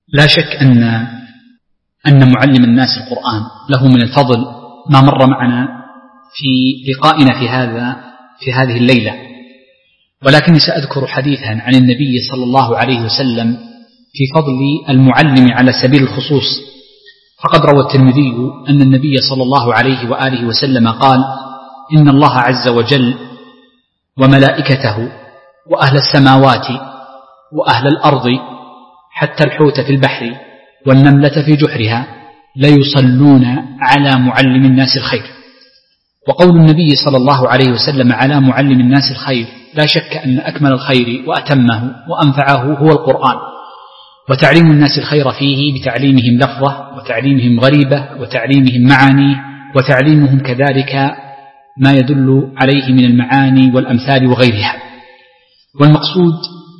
لا شك أن معلم الناس القرآن له من الفضل ما مر معنا في لقائنا في هذه الليلة، ولكني سأذكر حديثا عن النبي صلى الله عليه وسلم في فضل المعلم على سبيل الخصوص. فقد روى الترمذي أن النبي صلى الله عليه وآله وسلم قال: إن الله عز وجل وملائكته وأهل السماوات وأهل الأرض حتى الحوت في البحر والنملة في جحرها ليصلون على معلم الناس الخير. وقول النبي صلى الله عليه وسلم على معلم الناس الخير لا شك أن أكمل الخير وأتمه وأنفعه هو القرآن، وتعليم الناس الخير فيه بتعليمهم لفظة وتعليمهم غريبة وتعليمهم معاني وتعليمهم كذلك ما يدل عليه من المعاني والأمثال وغيرها. والمقصود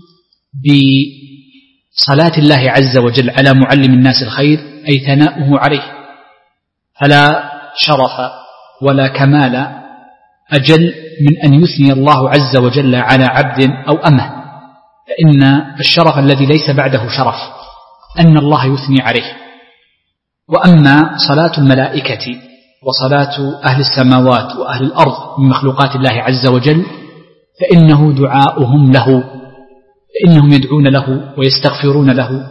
بصلاة الله عز وجل على معلم الناس الخير أي ثناؤه عليه، فلا شرف ولا كمال أجل من أن يثني الله عز وجل على عبد أو أمه، فإن الشرف الذي ليس بعده شرف أن الله يثني عليه. وأما صلاة الملائكة وصلاة أهل السماوات وأهل الأرض من مخلوقات الله عز وجل فإنه دعاؤهم له، فإنهم يدعون له ويستغفرون له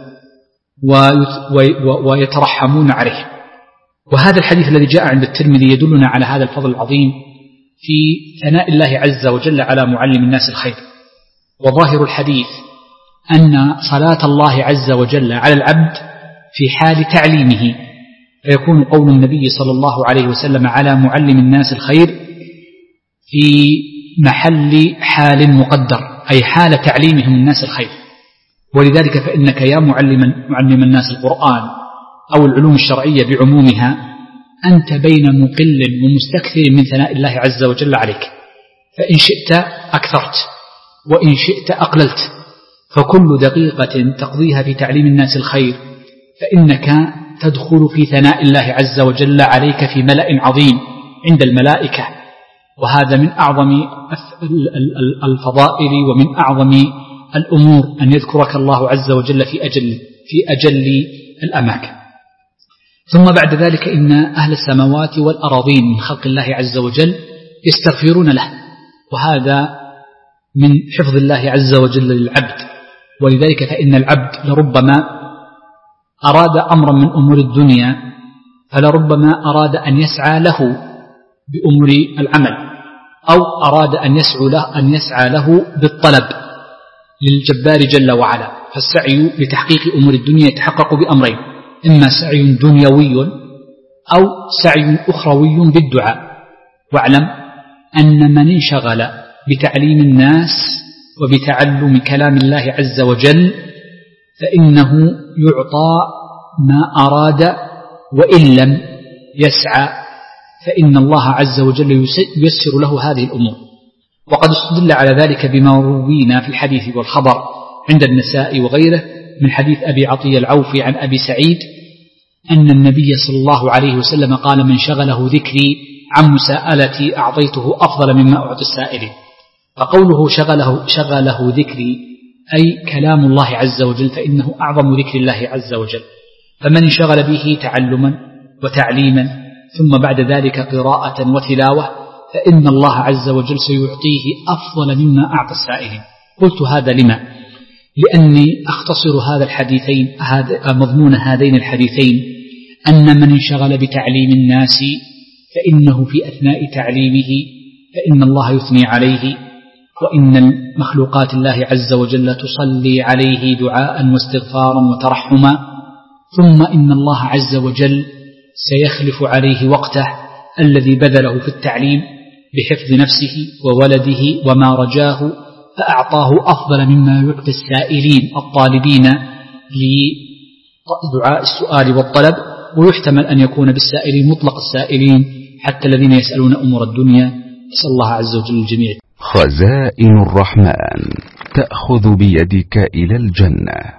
ويترحمون عليه. وهذا الحديث الذي جاء عند الترمذي يدلنا على هذا الفضل العظيم في ثناء الله عز وجل على معلم الناس الخير. وظاهر الحديث أن صلاة الله عز وجل على العبد في حال تعليمه، فيكون قول النبي صلى الله عليه وسلم على معلم الناس الخير في محل حال مقدر، أي حال تعليمهم الناس الخير. ولذلك فإنك يا معلم الناس القرآن أو العلوم الشرعية بعمومها أنت بين مقل ومستكثر من ثناء الله عز وجل عليك، فإن شئت أكثرت وإن شئت أقللت، فكل دقيقة تقضيها في تعليم الناس الخير فإنك تدخل في ثناء الله عز وجل عليك في ملأ عظيم عند الملائكة. وهذا من أعظم الفضائل ومن أعظم الأمور أن يذكرك الله عز وجل في أجل الأماكن. ثم بعد ذلك إن أهل السماوات والأراضين من خلق الله عز وجل يستغفرون له، وهذا من حفظ الله عز وجل للعبد. ولذلك فإن العبد لربما أراد أمرا من أمور الدنيا فلربما أراد أن يسعى له بأمور العمل، أو أراد أن يسعى له بالطلب للجبار جل وعلا. فالسعي لتحقيق أمور الدنيا يتحقق بأمرين: إما سعي دنيوي أو سعي أخروي بالدعاء. واعلم أن من انشغل بتعليم الناس وبتعلم كلام الله عز وجل فإنه يعطى ما أراد، وإن لم يسعى فإن الله عز وجل ييسر له هذه الأمور. وقد استدل على ذلك بما روينا في الحديث والخبر عند النساء وغيره من حديث أبي عطية العوفي عن أبي سعيد أن النبي صلى الله عليه وسلم قال: من شغله ذكري عن مساءلتي أعطيته أفضل مما أعطي السائلين. فقوله شغله ذكري أي كلام الله عز وجل، فإنه أعظم ذكر الله عز وجل. فمن انشغل به تعلما وتعليما ثم بعد ذلك قراءة وتلاوة فإن الله عز وجل سيعطيه أفضل مما أعطى السائلين. قلت هذا لما؟ لأني أختصر هذا الحديثين، مضمون هذين الحديثين أن من انشغل بتعليم الناس فإنه في أثناء تعليمه فإن الله يثني عليه، وإن مخلوقات الله عز وجل تصلي عليه دعاء واستغفارا وترحما، ثم إن الله عز وجل سيخلف عليه وقته الذي بذله في التعليم بحفظ نفسه وولده وما رجاه، فأعطاه أفضل مما يعطي السائلين الطالبين لدعاء السؤال والطلب. ويحتمل أن يكون بالسائلين مطلق السائلين حتى الذين يسألون أمور الدنيا. نسأل الله عز وجل الجميع. خزائن الرحمن تأخذ بيدك إلى الجنة.